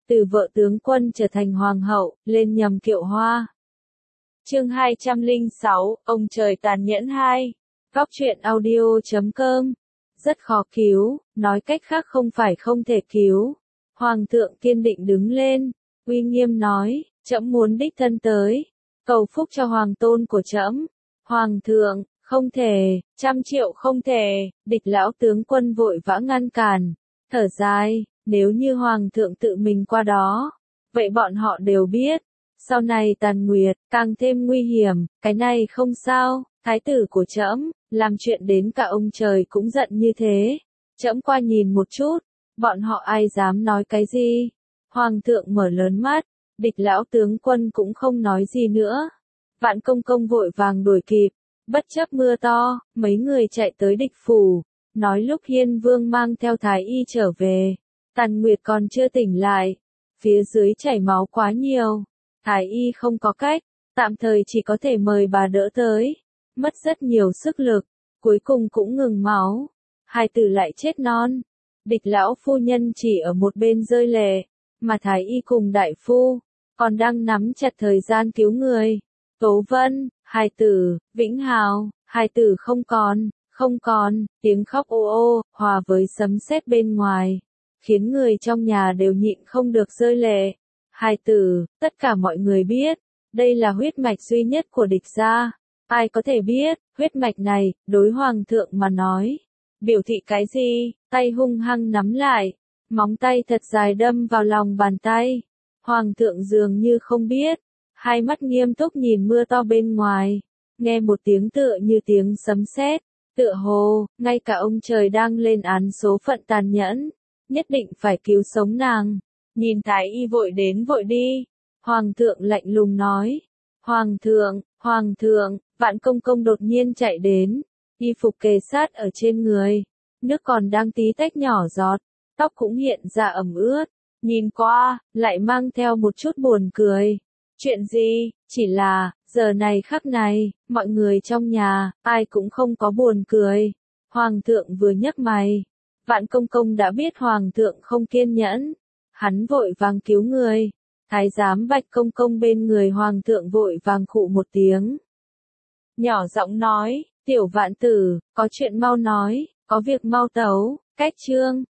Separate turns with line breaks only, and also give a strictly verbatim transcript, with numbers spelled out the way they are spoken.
từ vợ tướng quân trở thành hoàng hậu, lên nhầm kiệu hoa. Chương hai trăm lẻ sáu, ông trời tàn nhẫn hai. Góc truyện audio chấm com. Rất khó cứu, nói cách khác không phải không thể cứu. Hoàng thượng kiên định đứng lên, uy nghiêm nói, trẫm muốn đích thân tới, cầu phúc cho hoàng tôn của trẫm. Hoàng thượng, không thể, trăm triệu không thể, địch lão tướng quân vội vã ngăn cản, thở dài, nếu như hoàng thượng tự mình qua đó, vậy bọn họ đều biết, sau này tàn nguyệt, càng thêm nguy hiểm, cái này không sao, thái tử của trẫm, làm chuyện đến cả ông trời cũng giận như thế, trẫm qua nhìn một chút, bọn họ ai dám nói cái gì. Hoàng thượng mở lớn mắt, địch lão tướng quân cũng không nói gì nữa. Vạn công công vội vàng đuổi kịp, bất chấp mưa to, mấy người chạy tới địch phủ, nói lúc Hiên Vương mang theo thái y trở về, Tàn Nguyệt còn chưa tỉnh lại, phía dưới chảy máu quá nhiều, thái y không có cách, tạm thời chỉ có thể mời bà đỡ tới, mất rất nhiều sức lực, cuối cùng cũng ngừng máu, hai tử lại chết non. Địch lão phu nhân chỉ ở một bên rơi lệ, mà thái y cùng đại phu, còn đang nắm chặt thời gian cứu người. Tố Vân, hài tử, Vĩnh Hào, hài tử không còn, không còn, tiếng khóc ô ô, hòa với sấm sét bên ngoài, khiến người trong nhà đều nhịn không được rơi lệ. Hài tử, tất cả mọi người biết, đây là huyết mạch duy nhất của địch gia. Ai có thể biết, huyết mạch này, đối hoàng thượng mà nói, biểu thị cái gì, tay hung hăng nắm lại, móng tay thật dài đâm vào lòng bàn tay. Hoàng thượng dường như không biết, hai mắt nghiêm túc nhìn mưa to bên ngoài, nghe một tiếng tựa như tiếng sấm sét, tựa hồ, ngay cả ông trời đang lên án số phận tàn nhẫn, nhất định phải cứu sống nàng. Nhìn thái y vội đến vội đi, hoàng thượng lạnh lùng nói, hoàng thượng, hoàng thượng, Vạn công công đột nhiên chạy đến, y phục kề sát ở trên người, nước còn đang tí tách nhỏ giọt, tóc cũng hiện ra ẩm ướt, nhìn qua, lại mang theo một chút buồn cười. Chuyện gì, chỉ là, giờ này khắc này, mọi người trong nhà, ai cũng không có buồn cười. Hoàng thượng vừa nhấc mày, Vạn công công đã biết hoàng thượng không kiên nhẫn, hắn vội vàng cứu người. Thái giám Bạch công công bên người hoàng thượng vội vàng khụ một tiếng, nhỏ giọng nói, tiểu Vạn tử, có chuyện mau nói, có việc mau tấu. Cách chương